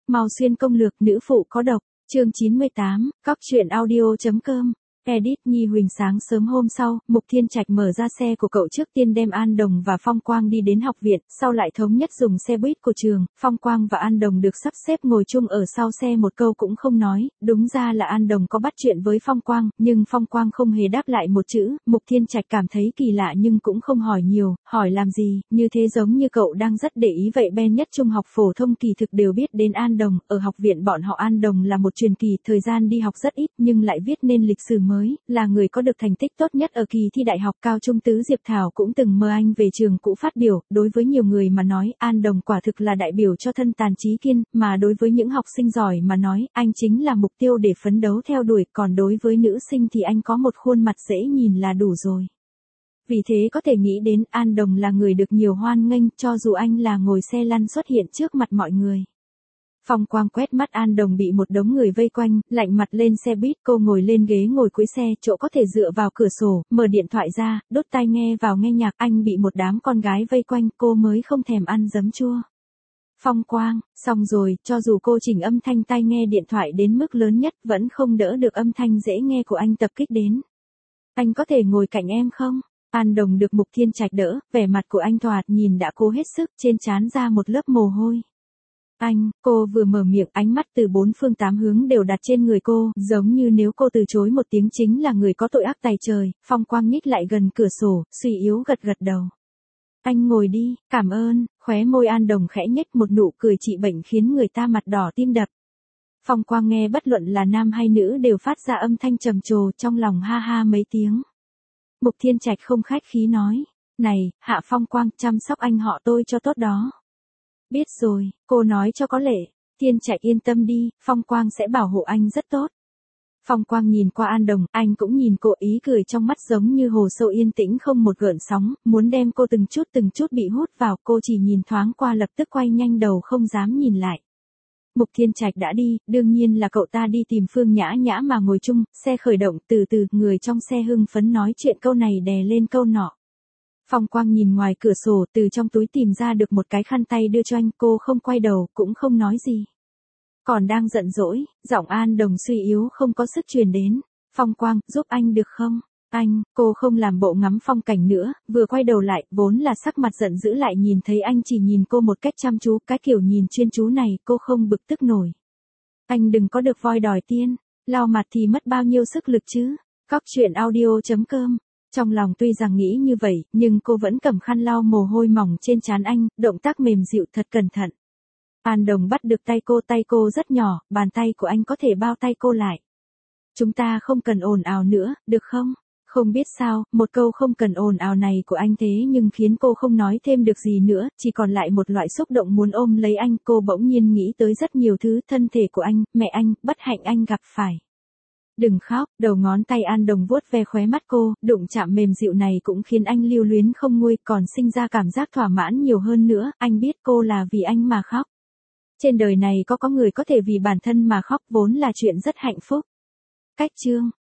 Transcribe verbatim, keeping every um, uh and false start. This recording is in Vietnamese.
Mao Xuyên công lược nữ phụ có độc, chương chín mươi tám, cóc truyện audio.com. Edit Nhi Huỳnh. Sáng sớm hôm sau, Mục Thiên Trạch mở ra xe của cậu, trước tiên đem An Đồng và Phong Quang đi đến học viện, sau lại thống nhất dùng xe buýt của trường. Phong Quang và An Đồng được sắp xếp ngồi chung ở sau xe, một câu cũng không nói. Đúng ra là An Đồng có bắt chuyện với Phong Quang, nhưng Phong Quang không hề đáp lại một chữ. Mục Thiên Trạch cảm thấy kỳ lạ nhưng cũng không hỏi nhiều. Hỏi làm gì, như thế giống như cậu đang rất để ý vậy. Ben nhất trung học phổ thông kỳ thực đều biết đến An Đồng. Ở học viện bọn họ, An Đồng là một truyền kỳ, thời gian đi học rất ít nhưng lại viết nên lịch sử mới, là người có được thành tích tốt nhất ở kỳ thi đại học. Cao trung tứ Diệp Thảo cũng từng mời anh về trường cũ phát biểu. Đối với nhiều người mà nói, An Đồng quả thực là đại biểu cho thân tàn trí kiên, mà đối với những học sinh giỏi mà nói, anh chính là mục tiêu để phấn đấu theo đuổi. Còn đối với nữ sinh thì anh có một khuôn mặt dễ nhìn là đủ rồi. Vì thế có thể nghĩ đến An Đồng là người được nhiều hoan nghênh, cho dù anh là ngồi xe lăn xuất hiện trước mặt mọi người. Phong Quang quét mắt An Đồng bị một đống người vây quanh, lạnh mặt lên xe buýt. Cô ngồi lên ghế ngồi cuối xe, chỗ có thể dựa vào cửa sổ, mở điện thoại ra, đốt tai nghe vào nghe nhạc. Anh bị một đám con gái vây quanh, cô mới không thèm ăn giấm chua. Phong Quang, xong rồi, cho dù cô chỉnh âm thanh tai nghe điện thoại đến mức lớn nhất, vẫn không đỡ được âm thanh dễ nghe của anh tập kích đến. Anh có thể ngồi cạnh em không? An Đồng được Mục Thiên Trạch đỡ, vẻ mặt của anh thoạt nhìn đã cố hết sức, trên trán ra một lớp mồ hôi. Anh, cô vừa mở miệng, ánh mắt từ bốn phương tám hướng đều đặt trên người cô, giống như nếu cô từ chối một tiếng chính là người có tội ác tày trời. Phong Quang nhích lại gần cửa sổ, suy yếu gật gật đầu. Anh ngồi đi, cảm ơn. Khóe môi An Đồng khẽ nhếch một nụ cười trị bệnh khiến người ta mặt đỏ tim đập. Phong Quang nghe bất luận là nam hay nữ đều phát ra âm thanh trầm trồ, trong lòng ha ha mấy tiếng. Mục Thiên Trạch không khách khí nói, này, Hạ Phong Quang, chăm sóc anh họ tôi cho tốt đó. Biết rồi, cô nói cho có lệ. Thiên Trạch yên tâm đi, Phong Quang sẽ bảo hộ anh rất tốt. Phong Quang nhìn qua An Đồng, anh cũng nhìn cô, ý cười trong mắt giống như hồ sâu yên tĩnh không một gợn sóng, muốn đem cô từng chút từng chút bị hút vào. Cô chỉ nhìn thoáng qua lập tức quay nhanh đầu không dám nhìn lại. Mục Thiên Trạch đã đi, đương nhiên là cậu ta đi tìm Phương Nhã Nhã mà ngồi chung. Xe khởi động từ từ, người trong xe hưng phấn nói chuyện câu này đè lên câu nọ. Phong Quang nhìn ngoài cửa sổ, từ trong túi tìm ra được một cái khăn tay đưa cho anh. Cô không quay đầu, cũng không nói gì. Còn đang giận dỗi, giọng An Đồng suy yếu không có sức truyền đến. Phong Quang, giúp anh được không? Anh, cô không làm bộ ngắm phong cảnh nữa, vừa quay đầu lại, vốn là sắc mặt giận dữ lại nhìn thấy anh chỉ nhìn cô một cách chăm chú. Cái kiểu nhìn chuyên chú này, cô không bực tức nổi. Anh đừng có được voi đòi tiên, lau mặt thì mất bao nhiêu sức lực chứ. Cóc truyện audio.com. Trong lòng tuy rằng nghĩ như vậy, nhưng cô vẫn cầm khăn lau mồ hôi mỏng trên trán anh, động tác mềm dịu thật cẩn thận. An Đồng bắt được tay cô, tay cô rất nhỏ, bàn tay của anh có thể bao tay cô lại. Chúng ta không cần ồn ào nữa, được không? Không biết sao, một câu không cần ồn ào này của anh thế nhưng khiến cô không nói thêm được gì nữa, chỉ còn lại một loại xúc động muốn ôm lấy anh. Cô bỗng nhiên nghĩ tới rất nhiều thứ, thân thể của anh, mẹ anh, bất hạnh anh gặp phải. Đừng khóc, đầu ngón tay An Đồng vuốt ve khóe mắt cô, đụng chạm mềm dịu này cũng khiến anh lưu luyến không nguôi, còn sinh ra cảm giác thỏa mãn nhiều hơn nữa. Anh biết cô là vì anh mà khóc. Trên đời này có có người có thể vì bản thân mà khóc, vốn là chuyện rất hạnh phúc. Cách chương